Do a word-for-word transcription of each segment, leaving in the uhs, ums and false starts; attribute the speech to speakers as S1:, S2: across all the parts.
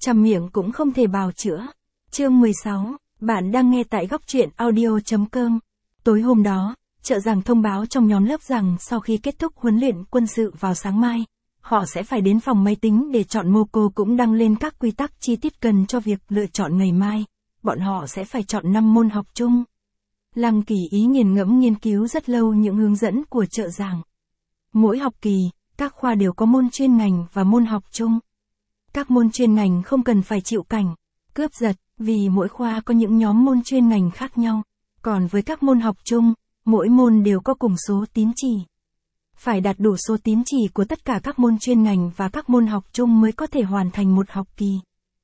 S1: trăm miệng cũng không thể bào chữa. Chương mười sáu, bạn đang nghe tại góc truyện audio.com. Tối hôm đó, Trợ Giảng thông báo trong nhóm lớp rằng sau khi kết thúc huấn luyện quân sự vào sáng mai, họ sẽ phải đến phòng máy tính để chọn mô. Cô cũng đăng lên các quy tắc chi tiết cần cho việc lựa chọn ngày mai. Bọn họ sẽ phải chọn năm môn học chung. Lăng Kỳ Ý nghiền ngẫm nghiên cứu rất lâu những hướng dẫn của Trợ Giảng. Mỗi học kỳ, các khoa đều có môn chuyên ngành và môn học chung. Các môn chuyên ngành không cần phải chịu cảnh cướp giật, vì mỗi khoa có những nhóm môn chuyên ngành khác nhau. Còn với các môn học chung, mỗi môn đều có cùng số tín chỉ. Phải đạt đủ số tín chỉ của tất cả các môn chuyên ngành và các môn học chung mới có thể hoàn thành một học kỳ.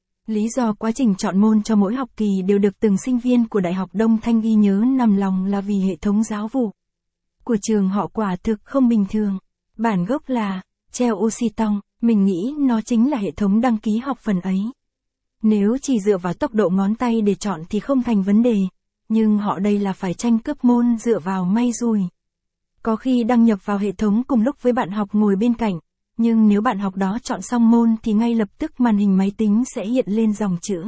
S1: Lý do quá trình chọn môn cho mỗi học kỳ đều được từng sinh viên của Đại học Đông Thanh ghi nhớ nằm lòng là vì hệ thống giáo vụ của trường họ quả thực không bình thường. Bản gốc là Treo Usitong, mình nghĩ nó chính là hệ thống đăng ký học phần ấy. Nếu chỉ dựa vào tốc độ ngón tay để chọn thì không thành vấn đề, nhưng họ đây là phải tranh cướp môn dựa vào may rủi. Có khi đăng nhập vào hệ thống cùng lúc với bạn học ngồi bên cạnh, nhưng nếu bạn học đó chọn xong môn thì ngay lập tức màn hình máy tính sẽ hiện lên dòng chữ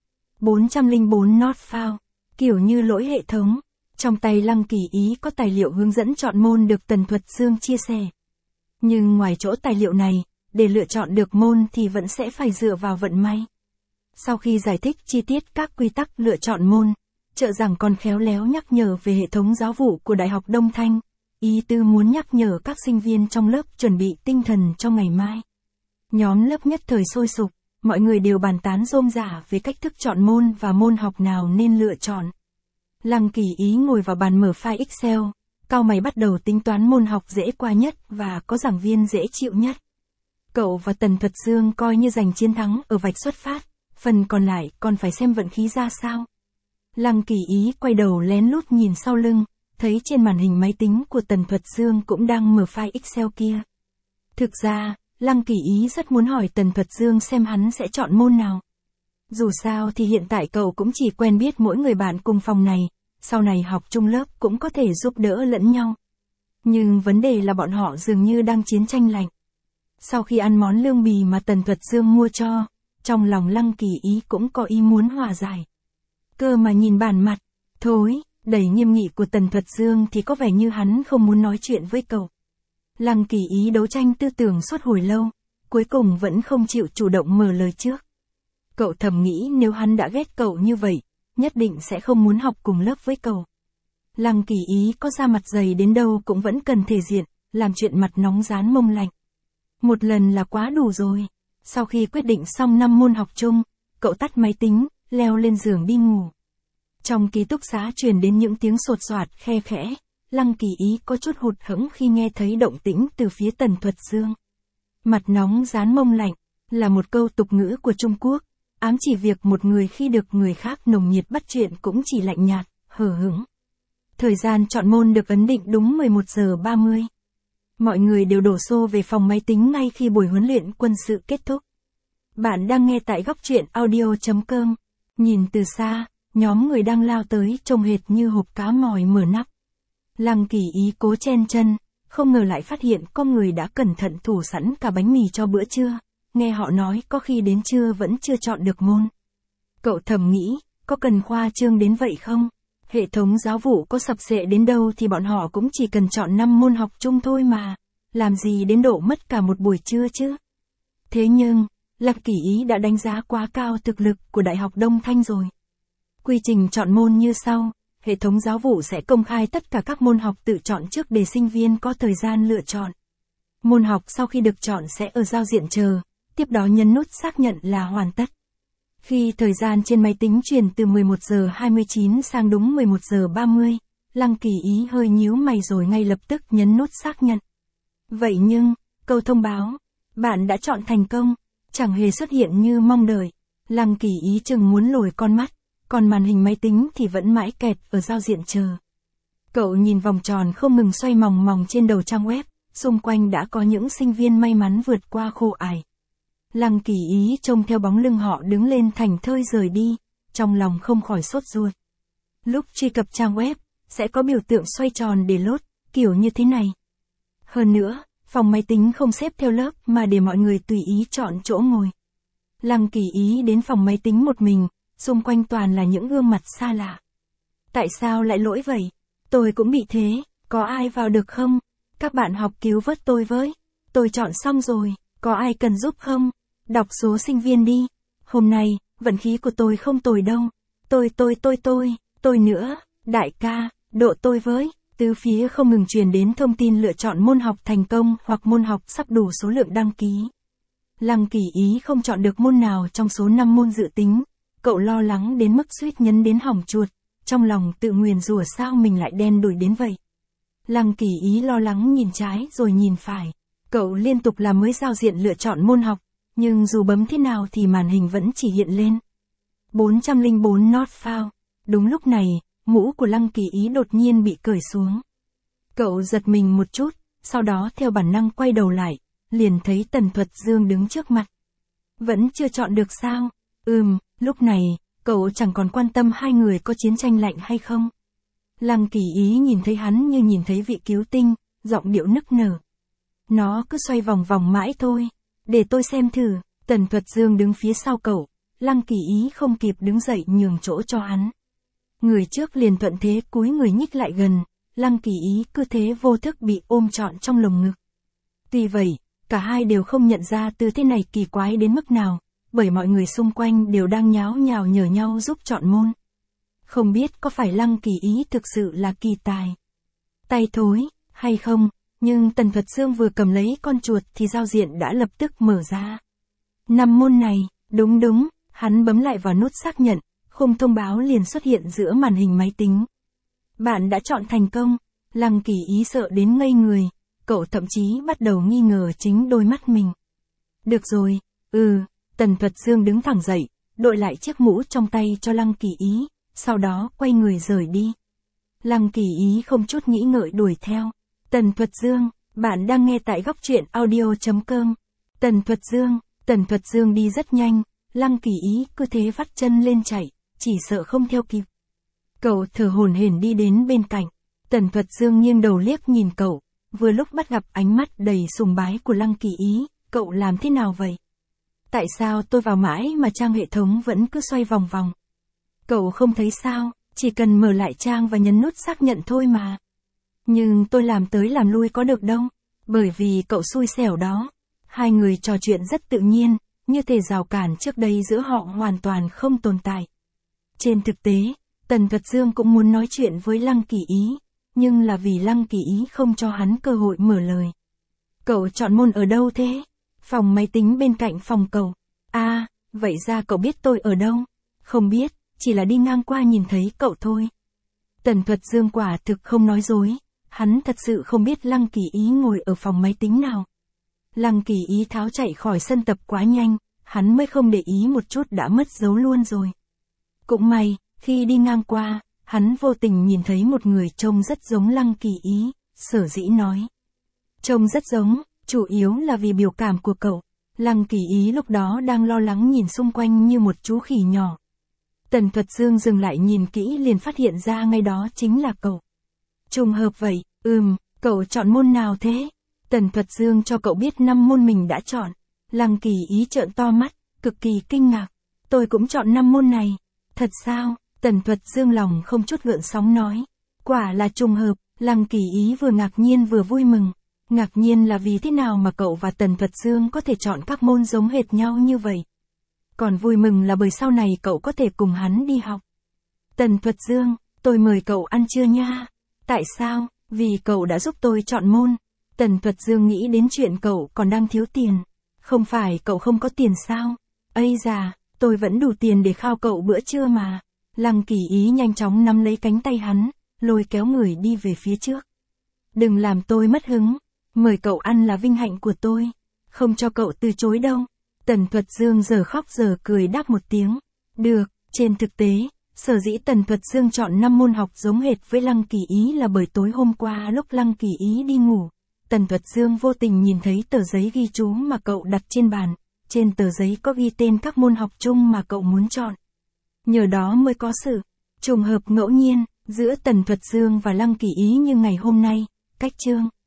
S1: bốn trăm lẻ bốn not found, kiểu như lỗi hệ thống. Trong tay Lăng Kỳ Ý có tài liệu hướng dẫn chọn môn được Tần Thuật Dương chia sẻ. Nhưng ngoài chỗ tài liệu này, để lựa chọn được môn thì vẫn sẽ phải dựa vào vận may. Sau khi giải thích chi tiết các quy tắc lựa chọn môn, Trợ Giảng còn khéo léo nhắc nhở về hệ thống giáo vụ của Đại học Đông Thanh. Ý tư muốn nhắc nhở các sinh viên trong lớp chuẩn bị tinh thần cho ngày mai. Nhóm lớp nhất thời sôi sục, mọi người đều bàn tán rôm rả về cách thức chọn môn và môn học nào nên lựa chọn. Lăng Kỳ Ý ngồi vào bàn mở file Excel, cau mày bắt đầu tính toán môn học dễ qua nhất và có giảng viên dễ chịu nhất. Cậu và Tần Thuật Dương coi như giành chiến thắng ở vạch xuất phát, phần còn lại còn phải xem vận khí ra sao. Lăng Kỳ Ý quay đầu lén lút nhìn sau lưng, thấy trên màn hình máy tính của Tần Thuật Dương cũng đang mở file Excel kia. Thực ra, Lăng Kỳ Ý rất muốn hỏi Tần Thuật Dương xem hắn sẽ chọn môn nào. Dù sao thì hiện tại cậu cũng chỉ quen biết mỗi người bạn cùng phòng này, sau này học chung lớp cũng có thể giúp đỡ lẫn nhau. Nhưng vấn đề là bọn họ dường như đang chiến tranh lạnh. Sau khi ăn món lương bì mà Tần Thuật Dương mua cho, trong lòng Lăng Kỳ Ý cũng có ý muốn hòa giải. Cơ mà nhìn bản mặt, thối, đầy nghiêm nghị của Tần Thuật Dương thì có vẻ như hắn không muốn nói chuyện với cậu. Lăng Kỳ Ý đấu tranh tư tưởng suốt hồi lâu, cuối cùng vẫn không chịu chủ động mở lời trước. Cậu thầm nghĩ nếu hắn đã ghét cậu như vậy, nhất định sẽ không muốn học cùng lớp với cậu. Lăng Kỳ Ý có da mặt dày đến đâu cũng vẫn cần thể diện, làm chuyện mặt nóng rán mông lạnh. Một lần là quá đủ rồi. Sau khi quyết định xong năm môn học chung, cậu tắt máy tính, leo lên giường đi ngủ. Trong ký túc xá truyền đến những tiếng sột soạt khe khẽ, Lăng Kỳ Ý có chút hụt hẫng khi nghe thấy động tĩnh từ phía Tần Thuật Dương. Mặt nóng rán mông lạnh, là một câu tục ngữ của Trung Quốc, ám chỉ việc một người khi được người khác nồng nhiệt bắt chuyện cũng chỉ lạnh nhạt, hờ hững. Thời gian chọn môn được ấn định đúng mười một giờ ba mươi. Mọi người đều đổ xô về phòng máy tính ngay khi buổi huấn luyện quân sự kết thúc. Bạn đang nghe tại góc truyện audio.com. Nhìn từ xa, nhóm người đang lao tới trông hệt như hộp cá mòi mở nắp. Lăng Kỳ Ý cố chen chân, không ngờ lại phát hiện có người đã cẩn thận thủ sẵn cả bánh mì cho bữa trưa. Nghe họ nói có khi đến trưa vẫn chưa chọn được môn. Cậu thầm nghĩ, có cần khoa trương đến vậy không? Hệ thống giáo vụ có sập sệ đến đâu thì bọn họ cũng chỉ cần chọn năm môn học chung thôi mà. Làm gì đến độ mất cả một buổi trưa chứ? Thế nhưng, Lăng Kỳ Ý đã đánh giá quá cao thực lực của Đại học Đông Thanh rồi. Quy trình chọn môn như sau, hệ thống giáo vụ sẽ công khai tất cả các môn học tự chọn trước để sinh viên có thời gian lựa chọn. Môn học sau khi được chọn sẽ ở giao diện chờ, tiếp đó nhấn nút xác nhận là hoàn tất. Khi thời gian trên máy tính chuyển từ mười một giờ hai mươi chín sang đúng mười một giờ ba mươi, Lăng Kỳ Ý hơi nhíu mày rồi ngay lập tức nhấn nút xác nhận. Vậy nhưng, câu thông báo, bạn đã chọn thành công, chẳng hề xuất hiện như mong đợi. Lăng Kỳ Ý chừng muốn lồi con mắt, còn màn hình máy tính thì vẫn mãi kẹt ở giao diện chờ. Cậu nhìn vòng tròn không ngừng xoay mòng mòng trên đầu trang web, xung quanh đã có những sinh viên may mắn vượt qua khổ ải. Lăng Kỳ Ý trông theo bóng lưng họ đứng lên thảnh thơi rời đi, trong lòng không khỏi sốt ruột. Lúc truy cập trang web, sẽ có biểu tượng xoay tròn để lốt, kiểu như thế này. Hơn nữa, phòng máy tính không xếp theo lớp mà để mọi người tùy ý chọn chỗ ngồi. Lăng Kỳ Ý đến phòng máy tính một mình, xung quanh toàn là những gương mặt xa lạ. Tại sao lại lỗi vậy? Tôi cũng bị thế, có ai vào được không? Các bạn học cứu vớt tôi với. Tôi chọn xong rồi, có ai cần giúp không? Đọc số sinh viên đi. Hôm nay, vận khí của tôi không tồi đâu. Tôi tôi tôi tôi, tôi nữa, đại ca, độ tôi với. Từ phía không ngừng truyền đến thông tin lựa chọn môn học thành công hoặc môn học sắp đủ số lượng đăng ký. Lăng Kỳ Ý không chọn được môn nào trong số năm môn dự tính. Cậu lo lắng đến mức suýt nhấn đến hỏng chuột, trong lòng tự nguyền rủa sao mình lại đen đủi đến vậy. Lăng Kỳ Ý lo lắng nhìn trái rồi nhìn phải. Cậu liên tục làm mới giao diện lựa chọn môn học, nhưng dù bấm thế nào thì màn hình vẫn chỉ hiện lên bốn trăm lẻ bốn not found. Đúng lúc này, mũ của Lăng Kỳ Ý đột nhiên bị cởi xuống. Cậu giật mình một chút, sau đó theo bản năng quay đầu lại, liền thấy Tần Thuật Dương đứng trước mặt. Vẫn chưa chọn được sao? Ừm, lúc này, cậu chẳng còn quan tâm hai người có chiến tranh lạnh hay không. Lăng Kỳ Ý nhìn thấy hắn như nhìn thấy vị cứu tinh, giọng điệu nức nở. Nó cứ xoay vòng vòng mãi thôi. Để tôi xem thử. Tần Thuật Dương đứng phía sau cậu. Lăng Kỳ Ý không kịp đứng dậy nhường chỗ cho hắn. Người trước liền thuận thế cúi người nhích lại gần. Lăng Kỳ Ý cứ thế vô thức bị ôm trọn trong lồng ngực. Tuy vậy, cả hai đều không nhận ra tư thế này kỳ quái đến mức nào, bởi mọi người xung quanh đều đang nháo nhào nhờ nhau giúp chọn môn. Không biết có phải Lăng Kỳ Ý thực sự là kỳ tài, tay thối, hay không, nhưng Tần Thuật Dương vừa cầm lấy con chuột thì giao diện đã lập tức mở ra. Năm môn này, đúng đúng, hắn bấm lại vào nút xác nhận, khung thông báo liền xuất hiện giữa màn hình máy tính. Bạn đã chọn thành công. Lăng Kỳ Ý sợ đến ngây người, cậu thậm chí bắt đầu nghi ngờ chính đôi mắt mình. Được rồi, ừ, Tần Thuật Dương đứng thẳng dậy, đội lại chiếc mũ trong tay cho Lăng Kỳ Ý, sau đó quay người rời đi. Lăng Kỳ Ý không chút nghĩ ngợi đuổi theo. Tần Thuật Dương, bạn đang nghe tại góc truyện audio chấm com. Tần Thuật Dương, Tần Thuật Dương đi rất nhanh, Lăng Kỳ Ý cứ thế vắt chân lên chạy, chỉ sợ không theo kịp. Cậu thở hổn hển đi đến bên cạnh. Tần Thuật Dương nghiêng đầu liếc nhìn cậu, vừa lúc bắt gặp ánh mắt đầy sùng bái của Lăng Kỳ Ý. Cậu làm thế nào vậy? Tại sao tôi vào mãi mà trang hệ thống vẫn cứ xoay vòng vòng? Cậu không thấy sao, chỉ cần mở lại trang và nhấn nút xác nhận thôi mà. Nhưng tôi làm tới làm lui có được đâu, bởi vì cậu xui xẻo đó. Hai người trò chuyện rất tự nhiên, như thể rào cản trước đây giữa họ hoàn toàn không tồn tại. Trên thực tế, Tần Thuật Dương cũng muốn nói chuyện với Lăng Kỳ Ý, nhưng là vì Lăng Kỳ Ý không cho hắn cơ hội mở lời. Cậu chọn môn ở đâu thế? Phòng máy tính bên cạnh phòng cậu. À, vậy ra cậu biết tôi ở đâu? Không biết, chỉ là đi ngang qua nhìn thấy cậu thôi. Tần Thuật Dương quả thực không nói dối, hắn thật sự không biết Lăng Kỳ Ý ngồi ở phòng máy tính nào. Lăng Kỳ Ý tháo chạy khỏi sân tập quá nhanh, hắn mới không để ý một chút đã mất dấu luôn rồi. Cũng may, khi đi ngang qua, hắn vô tình nhìn thấy một người trông rất giống Lăng Kỳ Ý, sở dĩ nói. Trông rất giống, chủ yếu là vì biểu cảm của cậu. Lăng Kỳ Ý lúc đó đang lo lắng nhìn xung quanh như một chú khỉ nhỏ. Tần Thuật Dương dừng lại nhìn kỹ liền phát hiện ra ngay đó chính là cậu. Trùng hợp vậy, ừm, cậu chọn môn nào thế? Tần Thuật Dương cho cậu biết năm môn mình đã chọn. Lăng Kỳ Ý trợn to mắt, cực kỳ kinh ngạc. Tôi cũng chọn năm môn này. Thật sao? Tần Thuật Dương lòng không chút gợn sóng nói. Quả là trùng hợp. Lăng Kỳ Ý vừa ngạc nhiên vừa vui mừng. Ngạc nhiên là vì thế nào mà cậu và Tần Thuật Dương có thể chọn các môn giống hệt nhau như vậy. Còn vui mừng là bởi sau này cậu có thể cùng hắn đi học. Tần Thuật Dương, tôi mời cậu ăn trưa nha. Tại sao? Vì cậu đã giúp tôi chọn môn. Tần Thuật Dương nghĩ đến chuyện cậu còn đang thiếu tiền. Không phải cậu không có tiền sao? Ây da, tôi vẫn đủ tiền để khao cậu bữa trưa mà. Lăng Kỳ Ý nhanh chóng nắm lấy cánh tay hắn, lôi kéo người đi về phía trước. Đừng làm tôi mất hứng. Mời cậu ăn là vinh hạnh của tôi. Không cho cậu từ chối đâu. Tần Thuật Dương giờ khóc giờ cười đáp một tiếng. Được, trên thực tế, sở dĩ Tần Thuật Dương chọn năm môn học giống hệt với Lăng Kỳ Ý là bởi tối hôm qua lúc Lăng Kỳ Ý đi ngủ, Tần Thuật Dương vô tình nhìn thấy tờ giấy ghi chú mà cậu đặt trên bàn. Trên tờ giấy có ghi tên các môn học chung mà cậu muốn chọn. Nhờ đó mới có sự trùng hợp ngẫu nhiên giữa Tần Thuật Dương và Lăng Kỳ Ý như ngày hôm nay. Cách chương